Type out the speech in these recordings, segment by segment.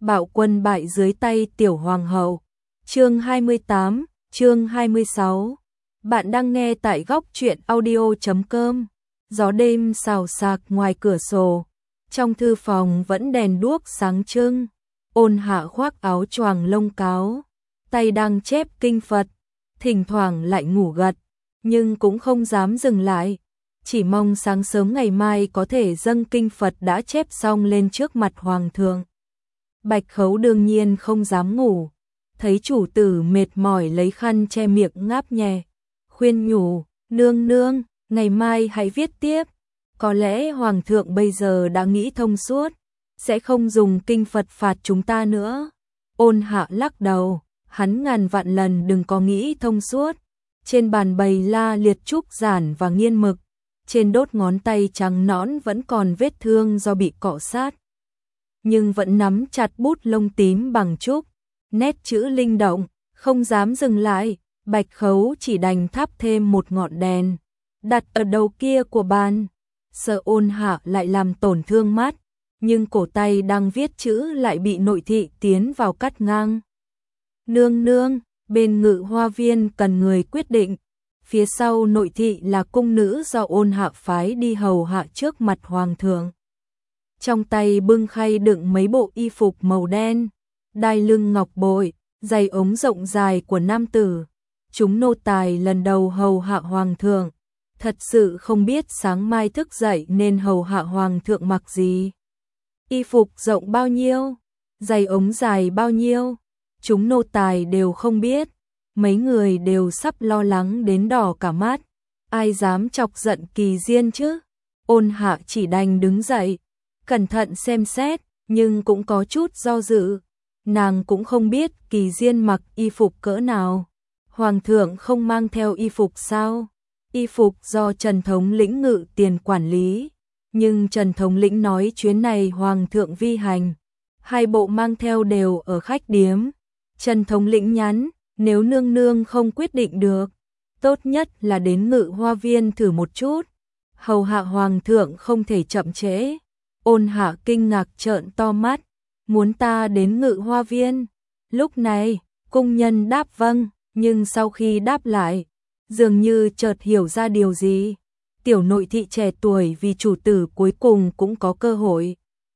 bạo quân bại dưới tay tiểu hoàng hậu. Chương 28, chương 26. Bạn đang nghe tại góc truyện audio.com. Gió đêm xào xạc ngoài cửa sổ, trong thư phòng vẫn đèn đuốc sáng trưng. Ôn Hạ khoác áo choàng lông cáo, tay đang chép kinh Phật, thỉnh thoảng lại ngủ gật, nhưng cũng không dám dừng lại, chỉ mong sáng sớm ngày mai có thể dâng kinh Phật đã chép xong lên trước mặt hoàng thượng. Bạch Khấu đương nhiên không dám ngủ, thấy chủ tử mệt mỏi lấy khăn che miệng ngáp nhẹ, khuyên nhủ, nương nương, ngày mai hãy viết tiếp, có lẽ hoàng thượng bây giờ đã nghĩ thông suốt, sẽ không dùng kinh Phật phạt chúng ta nữa. Ôn Hạ lắc đầu, hắn ngàn vạn lần đừng có nghĩ thông suốt. Trên bàn bày la liệt trúc giản và nghiên mực, trên đốt ngón tay trắng nõn vẫn còn vết thương do bị cọ sát, nhưng vẫn nắm chặt bút lông tím bằng trúc, nét chữ linh động, không dám dừng lại. Bạch Khấu chỉ đành thắp thêm một ngọn đèn, đặt ở đầu kia của bàn, sợ Ôn Hạ lại làm tổn thương mắt, nhưng cổ tay đang viết chữ lại bị nội thị tiến vào cắt ngang. Nương nương, bên Ngự Hoa Viên cần người quyết định, phía sau nội thị là cung nữ do Ôn Hạ phái đi hầu hạ trước mặt hoàng thượng. Trong tay bưng khay đựng mấy bộ y phục màu đen, đai lưng ngọc bội, giày ống rộng dài của nam tử. Chúng nô tài lần đầu hầu hạ hoàng thượng, thật sự không biết sáng mai thức dậy nên hầu hạ hoàng thượng mặc gì. Y phục rộng bao nhiêu, giày ống dài bao nhiêu, chúng nô tài đều không biết. Mấy người đều sắp lo lắng đến đỏ cả mắt, ai dám chọc giận Kỳ Diên chứ. Ôn Hạ chỉ đành đứng dậy, cẩn thận xem xét, nhưng cũng có chút do dự. Nàng cũng không biết Kỳ Diên mặc y phục cỡ nào. Hoàng thượng không mang theo y phục sao? Y phục do Trần thống lĩnh Ngự Tiền quản lý, nhưng Trần thống lĩnh nói chuyến này hoàng thượng vi hành, hai bộ mang theo đều ở khách điếm. Trần thống lĩnh nhắn, nếu nương nương không quyết định được, tốt nhất là đến Ngự Hoa Viên thử một chút, hầu hạ hoàng thượng không thể chậm trễ. Ôn Hạ kinh ngạc trợn to mắt, muốn ta đến Ngự Hoa Viên? Lúc này, cung nhân đáp vâng, nhưng sau khi đáp lại, dường như chợt hiểu ra điều gì. Tiểu nội thị trẻ tuổi vì chủ tử cuối cùng cũng có cơ hội.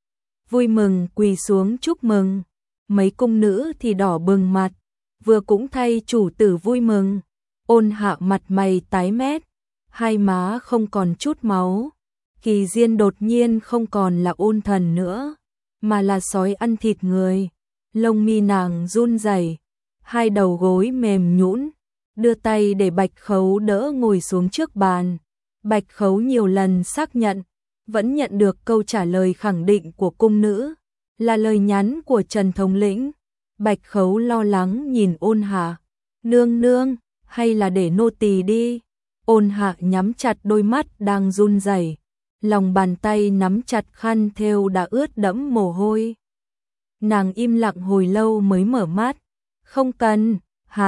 Vui mừng quỳ xuống chúc mừng, mấy cung nữ thì đỏ bừng mặt, vừa cũng thay chủ tử vui mừng. Ôn Hạ mặt mày tái mét, hai má không còn chút máu. Kỳ Diên đột nhiên không còn là ôn thần nữa, mà là sói ăn thịt người. Lông mi nàng run rẩy, hai đầu gối mềm nhũn, đưa tay để Bạch Khấu đỡ ngồi xuống trước bàn. Bạch Khấu nhiều lần xác nhận, vẫn nhận được câu trả lời khẳng định của cung nữ, là lời nhắn của Trần thống lĩnh. Bạch Khấu lo lắng nhìn Ôn Hạ, nương nương, hay là để nô tỳ đi. Ôn Hạ nhắm chặt đôi mắt đang run rẩy, lòng bàn tay nắm chặt khăn thêu đã ướt đẫm mồ hôi. Nàng im lặng hồi lâu mới mở mắt, không cần,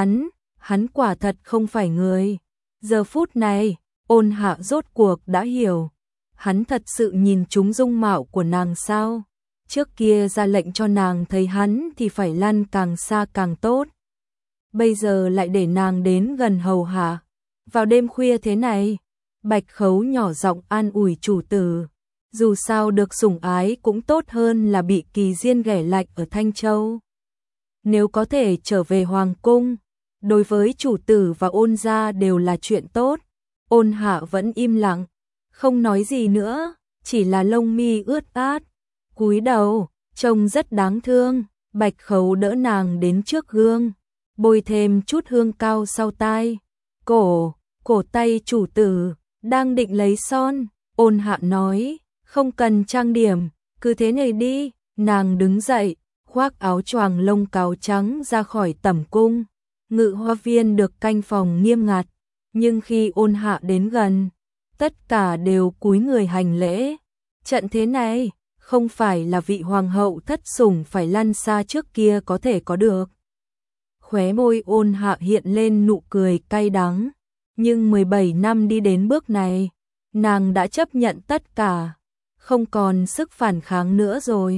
hắn quả thật không phải người. Giờ phút này, Ôn Hạ rốt cuộc đã hiểu, hắn thật sự nhìn trúng dung mạo của nàng sao? Trước kia ra lệnh cho nàng thấy hắn thì phải lăn càng xa càng tốt. Bây giờ lại để nàng đến gần hầu hạ. Vào đêm khuya thế này, Bạch Khấu nhỏ giọng an ủi chủ tử. Dù sao được sủng ái cũng tốt hơn là bị Kỳ Diên ghẻ lạnh ở Thanh Châu. Nếu có thể trở về hoàng cung, đối với chủ tử và Ôn gia đều là chuyện tốt. Ôn Hạ vẫn im lặng, không nói gì nữa, chỉ là lông mi ướt át, cúi đầu, trông rất đáng thương. Bạch Khấu đỡ nàng đến trước gương, bôi thêm chút hương cao sau tai. Cổ tay chủ tử đang định lấy son. Ôn Hạ nói, không cần trang điểm, cứ thế này đi. Nàng đứng dậy, khoác áo choàng lông cáo trắng ra khỏi tẩm cung. Ngự Hoa Viên được canh phòng nghiêm ngặt, nhưng khi Ôn Hạ đến gần, tất cả đều cúi người hành lễ. Trận thế này, không phải là vị hoàng hậu thất sủng phải lăn xa trước kia có thể có được. Khóe môi Ôn Hạ hiện lên nụ cười cay đắng, nhưng 17 năm đi đến bước này, nàng đã chấp nhận tất cả, không còn sức phản kháng nữa rồi.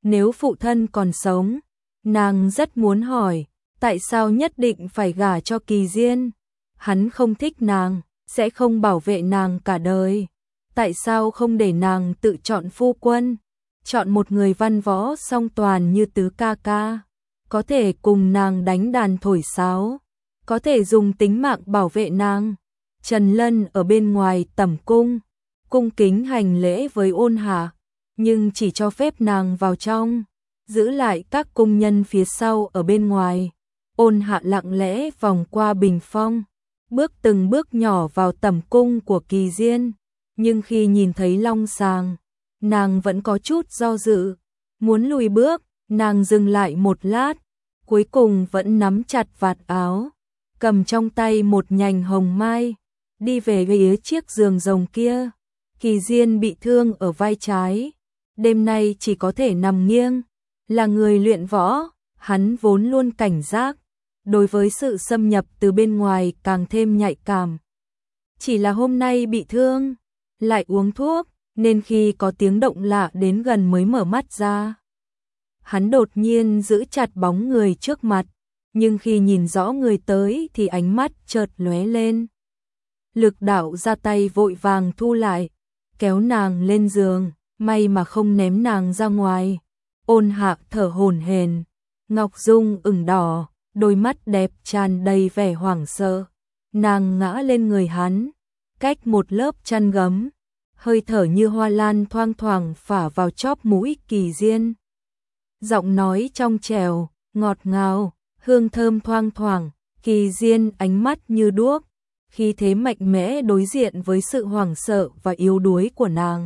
Nếu phụ thân còn sống, nàng rất muốn hỏi, tại sao nhất định phải gả cho Kỳ Diên? Hắn không thích nàng, sẽ không bảo vệ nàng cả đời. Tại sao không để nàng tự chọn phu quân? Chọn một người văn võ song toàn như Tứ ca ca, có thể cùng nàng đánh đàn thổi sáo, có thể dùng tính mạng bảo vệ nàng. Trần Lân ở bên ngoài tẩm cung, cung kính hành lễ với Ôn Hạ, nhưng chỉ cho phép nàng vào trong, giữ lại các cung nhân phía sau ở bên ngoài. Ôn Hạ lặng lẽ vòng qua bình phong, bước từng bước nhỏ vào tẩm cung của Kỳ Diên, nhưng khi nhìn thấy long sàng, nàng vẫn có chút do dự, muốn lùi bước, nàng dừng lại một lát, cuối cùng vẫn nắm chặt vạt áo, cầm trong tay một nhành hồng mai, đi về phía chiếc giường rồng kia. Kỳ Diên bị thương ở vai trái, đêm nay chỉ có thể nằm nghiêng. Là người luyện võ, hắn vốn luôn cảnh giác, đối với sự xâm nhập từ bên ngoài càng thêm nhạy cảm. Chỉ là hôm nay bị thương, lại uống thuốc, nên khi có tiếng động lạ đến gần mới mở mắt ra. Hắn đột nhiên giữ chặt bóng người trước mặt, nhưng khi nhìn rõ người tới thì ánh mắt chợt lóe lên. Lực đạo ra tay vội vàng thu lại, kéo nàng lên giường, may mà không ném nàng ra ngoài. Ôn Hạ thở hổn hển, ngọc dung ửng đỏ, đôi mắt đẹp tràn đầy vẻ hoảng sợ. Nàng ngã lên người hắn, cách một lớp chăn gấm, hơi thở như hoa lan thoang thoảng phả vào chóp mũi Kỳ Diên. Giọng nói trong trẻo, ngọt ngào, hương thơm thoang thoảng. Kỳ Diên ánh mắt như đuốc, khí thế mạnh mẽ đối diện với sự hoảng sợ và yếu đuối của nàng.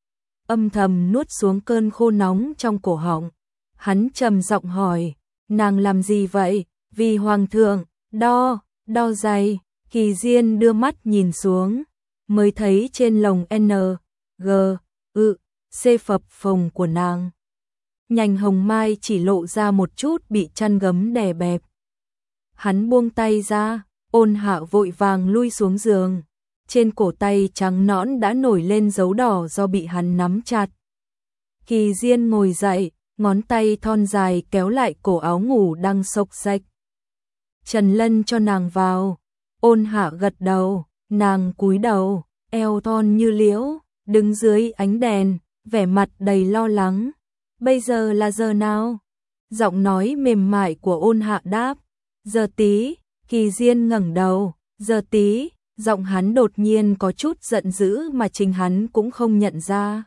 Âm thầm nuốt xuống cơn khô nóng trong cổ họng, hắn trầm giọng hỏi, nàng làm gì vậy? Vì hoàng thượng. Đo giày. Kỳ Diên đưa mắt nhìn xuống, mới thấy trên lồng C phập phồng của nàng, nhành hồng mai chỉ lộ ra một chút bị chăn gấm đè bẹp. Hắn buông tay ra, Ôn Hạ vội vàng lui xuống giường. Trên cổ tay trắng nõn đã nổi lên dấu đỏ do bị hắn nắm chặt. Kỳ Diên ngồi dậy, ngón tay thon dài kéo lại cổ áo ngủ đang xộc xệch. Trần Lân cho nàng vào. Ôn Hạ gật đầu, nàng cúi đầu, eo thon như liễu, đứng dưới ánh đèn, vẻ mặt đầy lo lắng. Bây giờ là giờ nào? Giọng nói mềm mại của Ôn Hạ đáp. Giờ tí. Kỳ Diên ngẩng đầu. Giờ tí. Giọng hắn đột nhiên có chút giận dữ mà chính hắn cũng không nhận ra.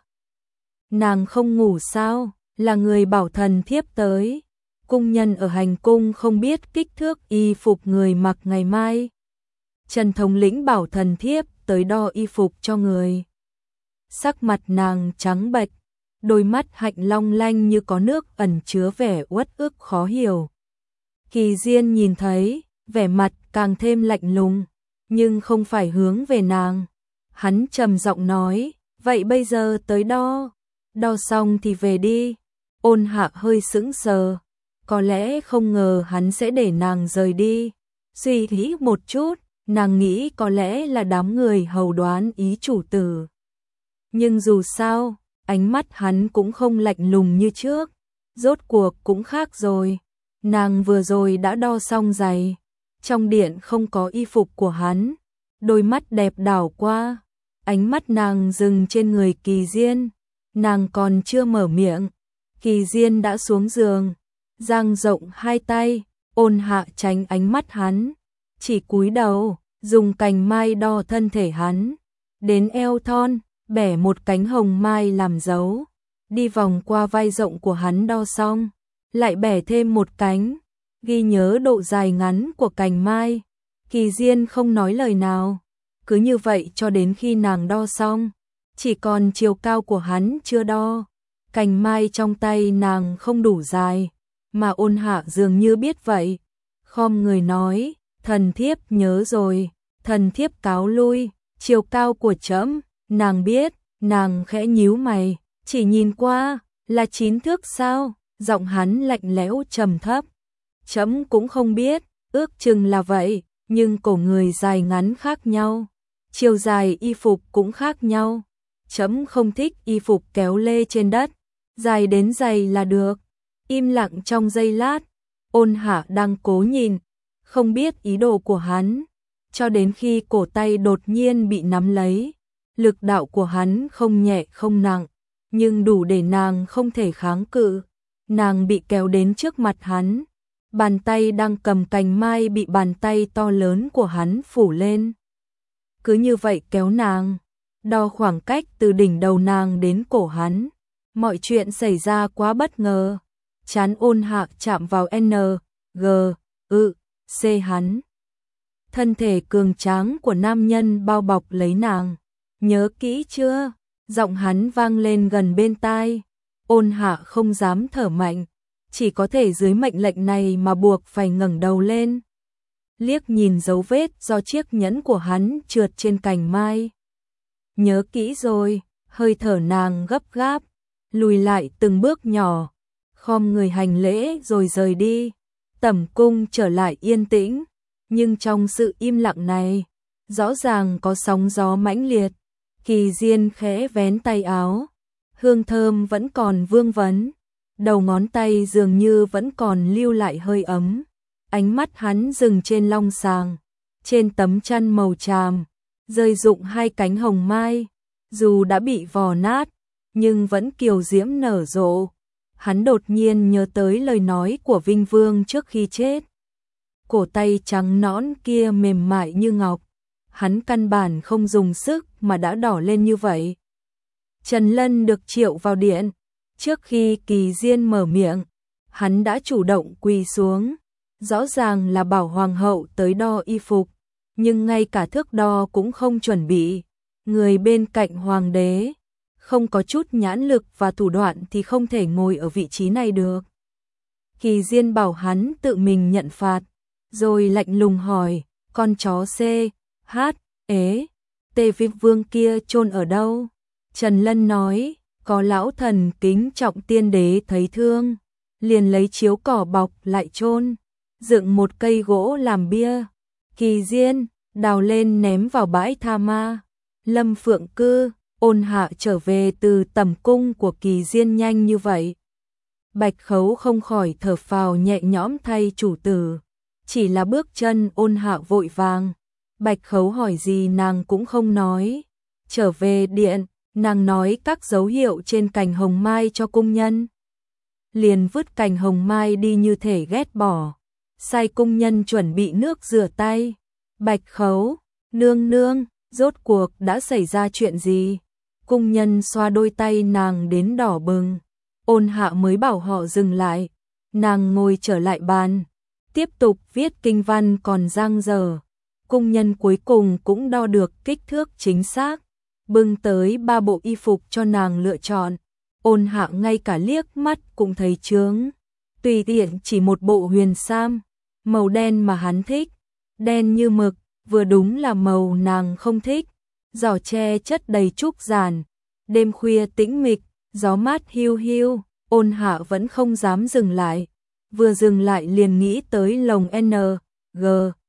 Nàng không ngủ sao? Là người bảo thần thiếp tới. Cung nhân ở hành cung không biết kích thước y phục người mặc ngày mai. Trần thống lĩnh bảo thần thiếp tới đo y phục cho người. Sắc mặt nàng trắng bệch, đôi mắt hạnh long lanh như có nước ẩn chứa vẻ uất ức khó hiểu. Kỳ Diên nhìn thấy, vẻ mặt càng thêm lạnh lùng, nhưng không phải hướng về nàng. Hắn trầm giọng nói, vậy bây giờ tới đo xong thì về đi. Ôn Hạ hơi sững sờ, có lẽ không ngờ hắn sẽ để nàng rời đi. Suy nghĩ một chút, nàng nghĩ có lẽ là đám người hầu đoán ý chủ tử. Nhưng dù sao, ánh mắt hắn cũng không lạnh lùng như trước, rốt cuộc cũng khác rồi. Nàng vừa rồi đã đo xong giày, trong điện không có y phục của hắn. Đôi mắt đẹp đảo qua, ánh mắt nàng dừng trên người Kỳ Diên. Nàng còn chưa mở miệng, Kỳ Diên đã xuống giường, dang rộng hai tay. Ôn Hạ tránh ánh mắt hắn, chỉ cúi đầu, dùng cành mai đo thân thể hắn, đến eo thon, bẻ một cánh hồng mai làm dấu, đi vòng qua vai rộng của hắn đo xong, lại bẻ thêm một cánh, ghi nhớ độ dài ngắn của cành mai. Kỳ Diên không nói lời nào, cứ như vậy cho đến khi nàng đo xong, chỉ còn chiều cao của hắn chưa đo. Cành mai trong tay nàng không đủ dài, mà Ôn Hạ dường như biết vậy, khom người nói, thần thiếp nhớ rồi, thần thiếp cáo lui. Chiều cao của trẫm, nàng biết. Nàng khẽ nhíu mày, chỉ nhìn qua, là 9 thước sao? Giọng hắn lạnh lẽo trầm thấp. Trẫm cũng không biết, ước chừng là vậy, nhưng cổ người dài ngắn khác nhau, chiều dài y phục cũng khác nhau. Trẫm không thích y phục kéo lê trên đất, dài đến giày là được. Im lặng trong giây lát, Ôn Hạ đang cố nhìn, không biết ý đồ của hắn, cho đến khi cổ tay đột nhiên bị nắm lấy. Lực đạo của hắn không nhẹ không nặng, nhưng đủ để nàng không thể kháng cự. Nàng bị kéo đến trước mặt hắn, bàn tay đang cầm cành mai bị bàn tay to lớn của hắn phủ lên. Cứ như vậy kéo nàng, đo khoảng cách từ đỉnh đầu nàng đến cổ hắn. Mọi chuyện xảy ra quá bất ngờ. Trán Ôn Hạ chạm vào N, G, C hắn. Thân thể cường tráng của nam nhân bao bọc lấy nàng. Nhớ kỹ chưa? Giọng hắn vang lên gần bên tai. Ôn Hạ không dám thở mạnh, chỉ có thể dưới mệnh lệnh này mà buộc phải ngẩng đầu lên. Liếc nhìn dấu vết do chiếc nhẫn của hắn trượt trên cành mai. Nhớ kỹ rồi, hơi thở nàng gấp gáp, lùi lại từng bước nhỏ, khom người hành lễ rồi rời đi. Tẩm cung trở lại yên tĩnh, nhưng trong sự im lặng này, rõ ràng có sóng gió mãnh liệt. Kỳ Diên khẽ vén tay áo, hương thơm vẫn còn vương vấn, đầu ngón tay dường như vẫn còn lưu lại hơi ấm. Ánh mắt hắn dừng trên long sàng, trên tấm chăn màu tràm, rơi rụng hai cánh hồng mai, dù đã bị vò nát, nhưng vẫn kiều diễm nở rộ. Hắn đột nhiên nhớ tới lời nói của Vinh Vương trước khi chết. Cổ tay trắng nõn kia mềm mại như ngọc, hắn căn bản không dùng sức mà đã đỏ lên như vậy. Trần Lân được triệu vào điện, trước khi Kỳ Diên mở miệng, hắn đã chủ động quỳ xuống. Rõ ràng là bảo hoàng hậu tới đo y phục, nhưng ngay cả thước đo cũng không chuẩn bị. Người bên cạnh hoàng đế, không có chút nhãn lực và thủ đoạn thì không thể ngồi ở vị trí này được. Kỳ Diên bảo hắn tự mình nhận phạt, rồi lạnh lùng hỏi, con chó C, H, ế, T Vinh Vương kia chôn ở đâu? Trần Lân nói, có lão thần kính trọng tiên đế thấy thương, liền lấy chiếu cỏ bọc lại chôn, dựng một cây gỗ làm bia. Kỳ Diên đào lên ném vào bãi tha ma. Lâm Phượng Cư, Ôn Hạ trở về từ tẩm cung của Kỳ Diên nhanh như vậy. Bạch Khấu không khỏi thở phào nhẹ nhõm thay chủ tử. Chỉ là bước chân Ôn Hạ vội vàng. Bạch Khấu hỏi gì nàng cũng không nói. Trở về điện, nàng nói các dấu hiệu trên cành hồng mai cho cung nhân. Liền vứt cành hồng mai đi như thể ghét bỏ. Sai cung nhân chuẩn bị nước rửa tay. Bạch Khấu, nương nương, rốt cuộc đã xảy ra chuyện gì? Cung nhân xoa đôi tay nàng đến đỏ bừng. Ôn Hạ mới bảo họ dừng lại. Nàng ngồi trở lại bàn, tiếp tục viết kinh văn còn dang dở. Cung nhân cuối cùng cũng đo được kích thước chính xác, bưng tới 3 bộ y phục cho nàng lựa chọn. Ôn Hạ ngay cả liếc mắt cũng thấy chướng. Tùy tiện chỉ một bộ huyền sam, màu đen mà hắn thích, đen như mực, vừa đúng là màu nàng không thích. Giỏ tre chất đầy trúc giản, đêm khuya tĩnh mịch, gió mát hiu hiu. Ôn Hạ vẫn không dám dừng lại, vừa dừng lại liền nghĩ tới lồng N, G,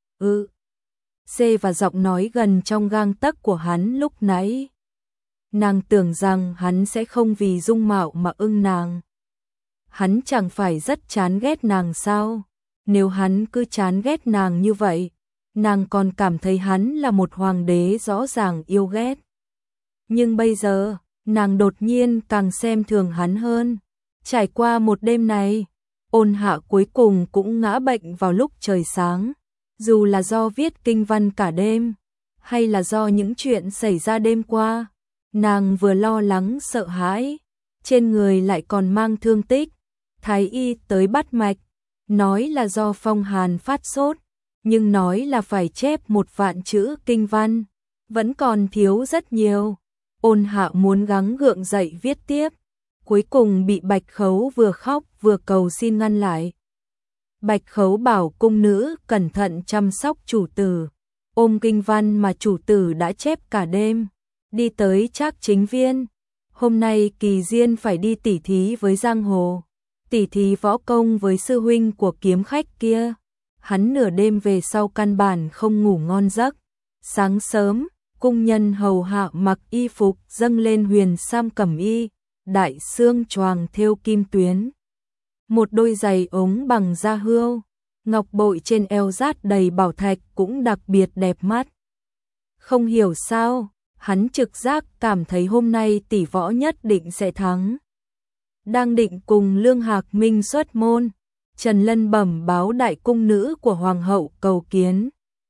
C và giọng nói gần trong gang tấc của hắn lúc nãy. Nàng tưởng rằng hắn sẽ không vì dung mạo mà ưng nàng. Hắn chẳng phải rất chán ghét nàng sao? Nếu hắn cứ chán ghét nàng như vậy, nàng còn cảm thấy hắn là một hoàng đế rõ ràng yêu ghét. Nhưng bây giờ, nàng đột nhiên càng xem thường hắn hơn. Trải qua một đêm này, Ôn Hạ cuối cùng cũng ngã bệnh vào lúc trời sáng. Dù là do viết kinh văn cả đêm, hay là do những chuyện xảy ra đêm qua, nàng vừa lo lắng sợ hãi, trên người lại còn mang thương tích. Thái y tới bắt mạch, nói là do phong hàn phát sốt, nhưng nói là phải chép 1 vạn chữ kinh văn, vẫn còn thiếu rất nhiều. Ôn Hạ muốn gắng gượng dậy viết tiếp, cuối cùng bị Bạch Khấu vừa khóc vừa cầu xin ngăn lại. Bạch Khấu bảo cung nữ cẩn thận chăm sóc chủ tử, ôm kinh văn mà chủ tử đã chép cả đêm, đi tới Trác Chính Viên. Hôm nay Kỳ Diên phải đi tỉ thí với giang hồ, tỉ thí võ công với sư huynh của kiếm khách kia. Hắn nửa đêm về sau căn bản không ngủ ngon giấc. Sáng sớm, cung nhân hầu hạ mặc y phục dâng lên huyền sam cẩm y, đại xương choàng thêu kim tuyến. Một đôi giày ống bằng da hươu, ngọc bội trên eo dát đầy bảo thạch cũng đặc biệt đẹp mắt. Không hiểu sao, hắn trực giác cảm thấy hôm nay tỷ võ nhất định sẽ thắng. Đang định cùng Lương Hạc Minh xuất môn, Trần Lân bẩm báo đại cung nữ của hoàng hậu cầu kiến.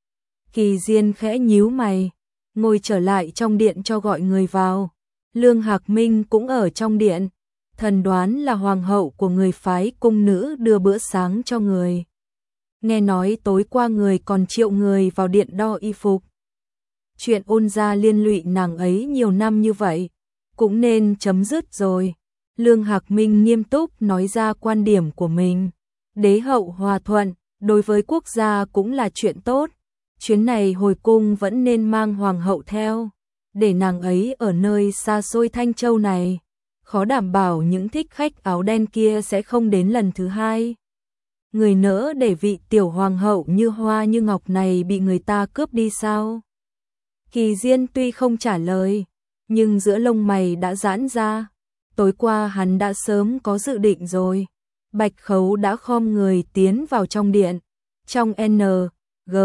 Kỳ Diên khẽ nhíu mày, ngồi trở lại trong điện cho gọi người vào. Lương Hạc Minh cũng ở trong điện, thần đoán là hoàng hậu của người phái cung nữ đưa bữa sáng cho người. Nghe nói tối qua người còn triệu người vào điện đo y phục. Chuyện Ôn gia liên lụy nàng ấy nhiều năm như vậy, cũng nên chấm dứt rồi. Lương Hạc Minh nghiêm túc nói ra quan điểm của mình. Đế hậu hòa thuận, đối với quốc gia cũng là chuyện tốt. Chuyến này hồi cung vẫn nên mang hoàng hậu theo, để nàng ấy ở nơi xa xôi Thanh Châu này. Khó đảm bảo những thích khách áo đen kia sẽ không đến lần thứ hai. Người nỡ để vị tiểu hoàng hậu như hoa như ngọc này bị người ta cướp đi sao? Kỳ Diên tuy không trả lời, nhưng giữa lông mày đã giãn ra. Tối qua hắn đã sớm có dự định rồi. Bạch Khấu đã khom người tiến vào trong điện. Trong N, G,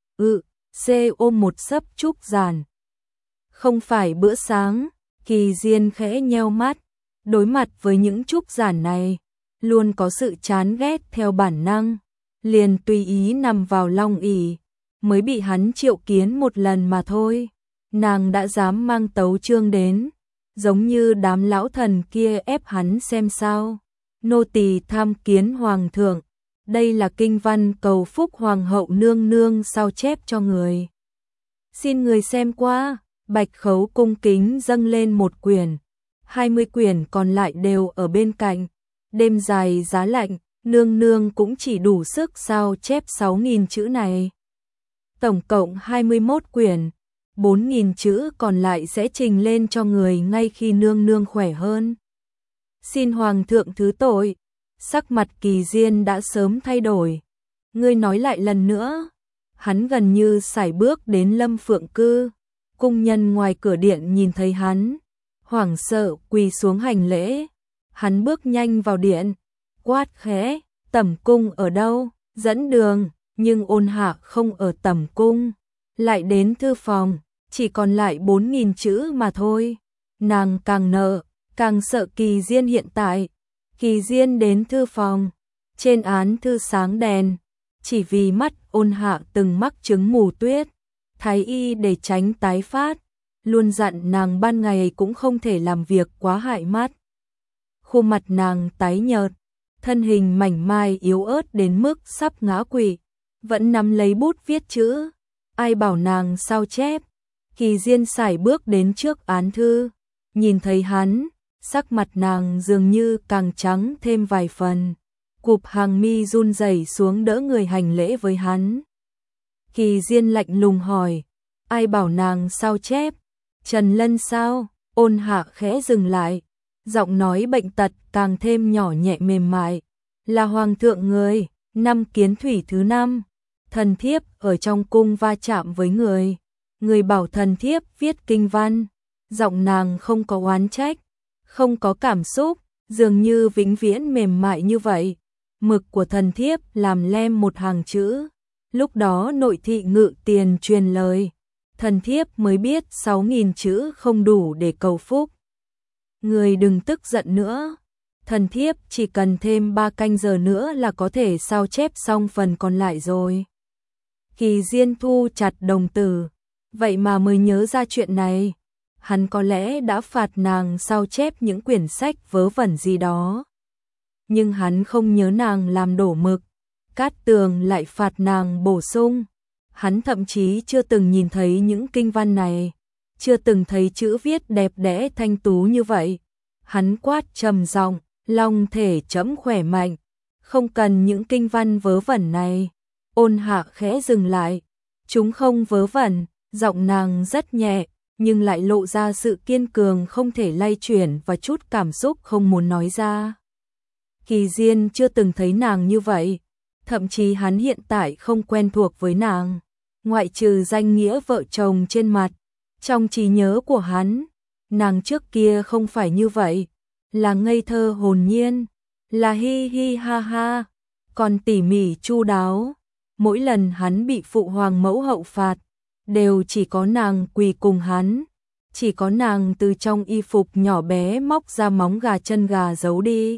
C ôm một sấp trúc giản. Không phải bữa sáng, Kỳ Diên khẽ nheo mắt. Đối mặt với những trúc giản này, luôn có sự chán ghét theo bản năng. Liền tùy ý nằm vào long ỷ, mới bị hắn triệu kiến một lần mà thôi. Nàng đã dám mang tấu chương đến, giống như đám lão thần kia ép hắn xem sao. Nô tỳ tham kiến hoàng thượng, đây là kinh văn cầu phúc hoàng hậu nương nương sao chép cho người. Xin người xem qua. Bạch Khấu cung kính dâng lên một quyển, 20 quyển còn lại đều ở bên cạnh. Đêm dài giá lạnh, nương nương cũng chỉ đủ sức sao chép 6.000 chữ này. Tổng cộng 21 quyển, 4.000 chữ còn lại sẽ trình lên cho người ngay khi nương nương khỏe hơn. Xin hoàng thượng thứ tội. Sắc mặt Kỳ Diên đã sớm thay đổi. Ngươi nói lại lần nữa. Hắn gần như sải bước đến Lâm Phượng Cư. Cung nhân ngoài cửa điện nhìn thấy hắn, hoảng sợ quỳ xuống hành lễ. Hắn bước nhanh vào điện, quát khẽ, Tẩm cung ở đâu, dẫn đường. Nhưng Ôn Hạ không ở Tẩm cung, lại đến thư phòng, chỉ còn lại 4.000 chữ mà thôi. Nàng càng nợ, càng sợ Kỳ Diên hiện tại. Kỳ Diên đến thư phòng, trên án thư sáng đèn, chỉ vì mắt Ôn Hạ từng mắc chứng mù tuyết. Thái y để tránh tái phát, luôn dặn nàng ban ngày cũng không thể làm việc quá hại mắt. Khuôn mặt nàng tái nhợt, thân hình mảnh mai yếu ớt đến mức sắp ngã quỵ, vẫn nắm lấy bút viết chữ. Ai bảo nàng sao chép? Kỳ Diên sải bước đến trước án thư, nhìn thấy hắn, sắc mặt nàng dường như càng trắng thêm vài phần. Cụp hàng mi run rẩy xuống đỡ người hành lễ với hắn. Kỳ Diên lạnh lùng hỏi, ai bảo nàng sao chép? Trần Lân sao? Ôn Hạ khẽ dừng lại, giọng nói bệnh tật càng thêm nhỏ nhẹ mềm mại. Là hoàng thượng người, năm Kiến Thủy thứ 5, thần thiếp ở trong cung va chạm với người. Người bảo thần thiếp viết kinh văn, giọng nàng không có oán trách, không có cảm xúc, dường như vĩnh viễn mềm mại như vậy. Mực của thần thiếp làm lem một hàng chữ. Lúc đó nội thị Ngự Tiền truyền lời, thần thiếp mới biết 6.000 chữ không đủ để cầu phúc. Người đừng tức giận nữa, thần thiếp chỉ cần thêm 3 canh giờ nữa là có thể sao chép xong phần còn lại rồi. Kỳ Diên thu chặt đồng tử, vậy mà mới nhớ ra chuyện này. Hắn có lẽ đã phạt nàng sao chép những quyển sách vớ vẩn gì đó, nhưng hắn không nhớ nàng làm đổ mực. Cát Tường lại phạt nàng bổ sung. Hắn thậm chí chưa từng nhìn thấy những kinh văn này, chưa từng thấy chữ viết đẹp đẽ thanh tú như vậy. Hắn quát trầm giọng, long thể trẫm khỏe mạnh, không cần những kinh văn vớ vẩn này. Ôn Hạ khẽ dừng lại, chúng không vớ vẩn. Giọng nàng rất nhẹ, nhưng lại lộ ra sự kiên cường không thể lay chuyển và chút cảm xúc không muốn nói ra. Kỳ Diên chưa từng thấy nàng như vậy. Thậm chí hắn hiện tại không quen thuộc với nàng, ngoại trừ danh nghĩa vợ chồng trên mặt. Trong trí nhớ của hắn, nàng trước kia không phải như vậy. là ngây thơ hồn nhiên, là hi hi ha ha, còn tỉ mỉ chu đáo. Mỗi lần hắn bị phụ hoàng mẫu hậu phạt, đều chỉ có nàng quỳ cùng hắn, chỉ có nàng từ trong y phục nhỏ bé móc ra móng gà chân gà giấu đi,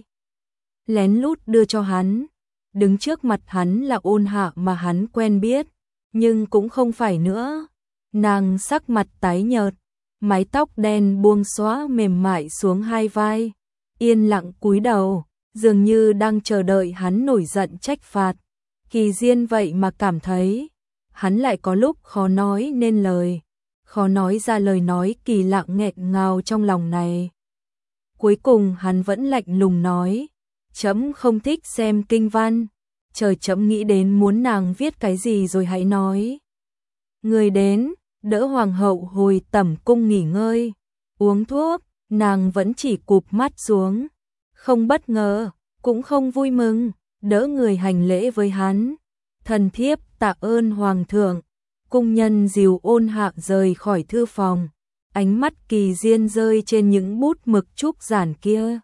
lén lút đưa cho hắn. Đứng trước mặt hắn là Ôn Hạ mà hắn quen biết, nhưng cũng không phải nữa. Nàng sắc mặt tái nhợt, mái tóc đen buông xõa mềm mại xuống hai vai, yên lặng cúi đầu, dường như đang chờ đợi hắn nổi giận trách phạt. Kỳ Diên vậy mà cảm thấy, hắn lại có lúc khó nói nên lời, khó nói ra lời nói kỳ lạ nghẹn ngào trong lòng này. Cuối cùng hắn vẫn lạnh lùng nói, trẫm không thích xem kinh văn, trời, trẫm nghĩ đến muốn nàng viết cái gì rồi hãy nói. Người đến, đỡ hoàng hậu hồi tẩm cung nghỉ ngơi, uống thuốc, nàng vẫn chỉ cụp mắt xuống, không bất ngờ, cũng không vui mừng, đỡ người hành lễ với hắn. Thần thiếp tạ ơn hoàng thượng. Cung nhân dìu Ôn Hạ rời khỏi thư phòng, ánh mắt Kỳ Diên rơi trên những bút mực trúc giản kia.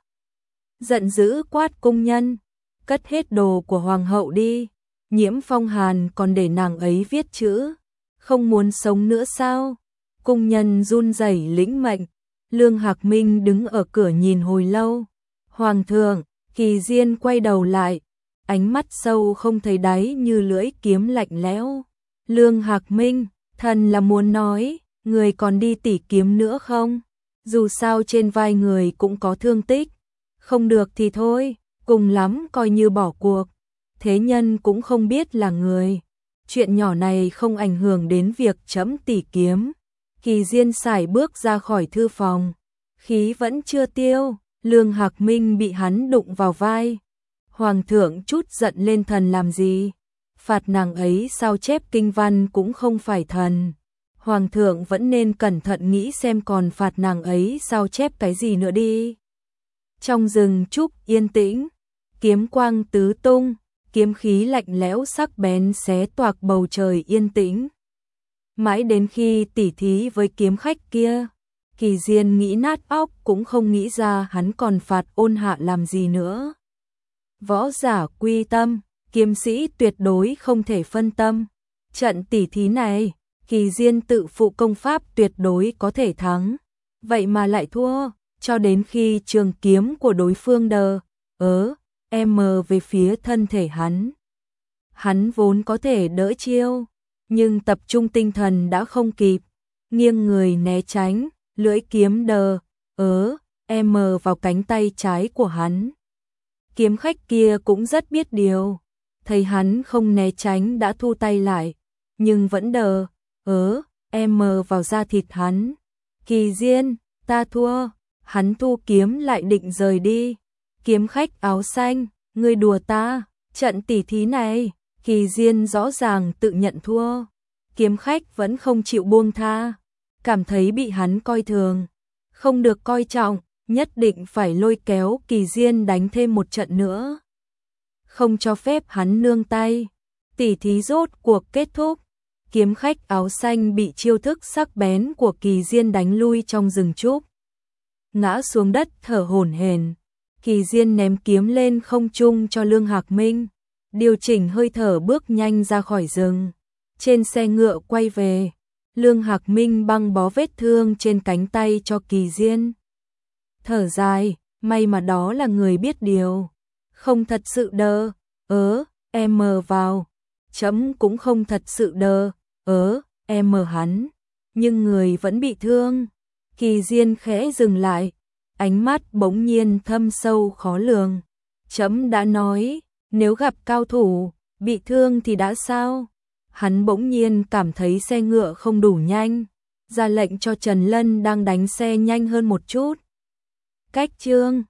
Giận dữ quát cung nhân, cất hết đồ của hoàng hậu đi, Nhiễm Phong Hàn còn để nàng ấy viết chữ, không muốn sống nữa sao? Cung nhân run rẩy lĩnh mệnh. Lương Hạc Minh đứng ở cửa nhìn hồi lâu. Hoàng thượng, Kỳ Diên quay đầu lại, ánh mắt sâu không thấy đáy như lưỡi kiếm lạnh lẽo. Lương Hạc Minh, thần là muốn nói, người còn đi tỉ kiếm nữa không? Dù sao trên vai người cũng có thương tích, không được thì thôi, cùng lắm coi như bỏ cuộc. Thế nhân cũng không biết là người. Chuyện nhỏ này không ảnh hưởng đến việc trẫm tỉ kiếm. Kỳ Diên sải bước ra khỏi thư phòng, khí vẫn chưa tiêu. Lương Hạc Minh bị hắn đụng vào vai. Hoàng thượng chút giận lên, thần làm gì? Phạt nàng ấy sao chép kinh văn cũng không phải thần. Hoàng thượng vẫn nên cẩn thận nghĩ xem còn phạt nàng ấy sao chép cái gì nữa đi. Trong rừng trúc yên tĩnh, kiếm quang tứ tung, kiếm khí lạnh lẽo sắc bén xé toạc bầu trời yên tĩnh. Mãi đến khi tỉ thí với kiếm khách kia, Kỳ Diên nghĩ nát óc cũng không nghĩ ra hắn còn phạt Ôn Hạ làm gì nữa. Võ giả quy tâm, kiếm sĩ tuyệt đối không thể phân tâm. Trận tỉ thí này, Kỳ Diên tự phụ công pháp tuyệt đối có thể thắng, vậy mà lại thua, cho đến khi trường kiếm của đối phương về phía thân thể hắn. Hắn vốn có thể đỡ chiêu, nhưng tập trung tinh thần đã không kịp, nghiêng người né tránh, lưỡi kiếm vào cánh tay trái của hắn. Kiếm khách kia cũng rất biết điều, thấy hắn không né tránh đã thu tay lại, nhưng vẫn vào da thịt hắn. Kỳ Diên, ta thua. Hắn thu kiếm lại định rời đi. Kiếm khách áo xanh, ngươi đùa ta? Trận tỉ thí này, Kỳ Diên rõ ràng tự nhận thua. Kiếm khách vẫn không chịu buông tha, cảm thấy bị hắn coi thường, không được coi trọng, nhất định phải lôi kéo Kỳ Diên đánh thêm một trận nữa, không cho phép hắn nương tay. Tỉ thí rốt cuộc kết thúc, kiếm khách áo xanh bị chiêu thức sắc bén của Kỳ Diên đánh lui trong rừng trúc, ngã xuống đất thở hổn hển. Kỳ Diên ném kiếm lên không trung cho Lương Hạc Minh, điều chỉnh hơi thở bước nhanh ra khỏi rừng. Trên xe ngựa quay về, Lương Hạc Minh băng bó vết thương trên cánh tay cho Kỳ Diên. Thở dài, may mà đó là người biết điều, không thật sự vào. Chấm cũng không thật sự hắn, nhưng người vẫn bị thương. Kỳ Diên khẽ dừng lại, ánh mắt bỗng nhiên thâm sâu khó lường. Chấm đã nói, nếu gặp cao thủ, bị thương thì đã sao? Hắn bỗng nhiên cảm thấy xe ngựa không đủ nhanh, ra lệnh cho Trần Lân đang đánh xe nhanh hơn một chút. Cách chương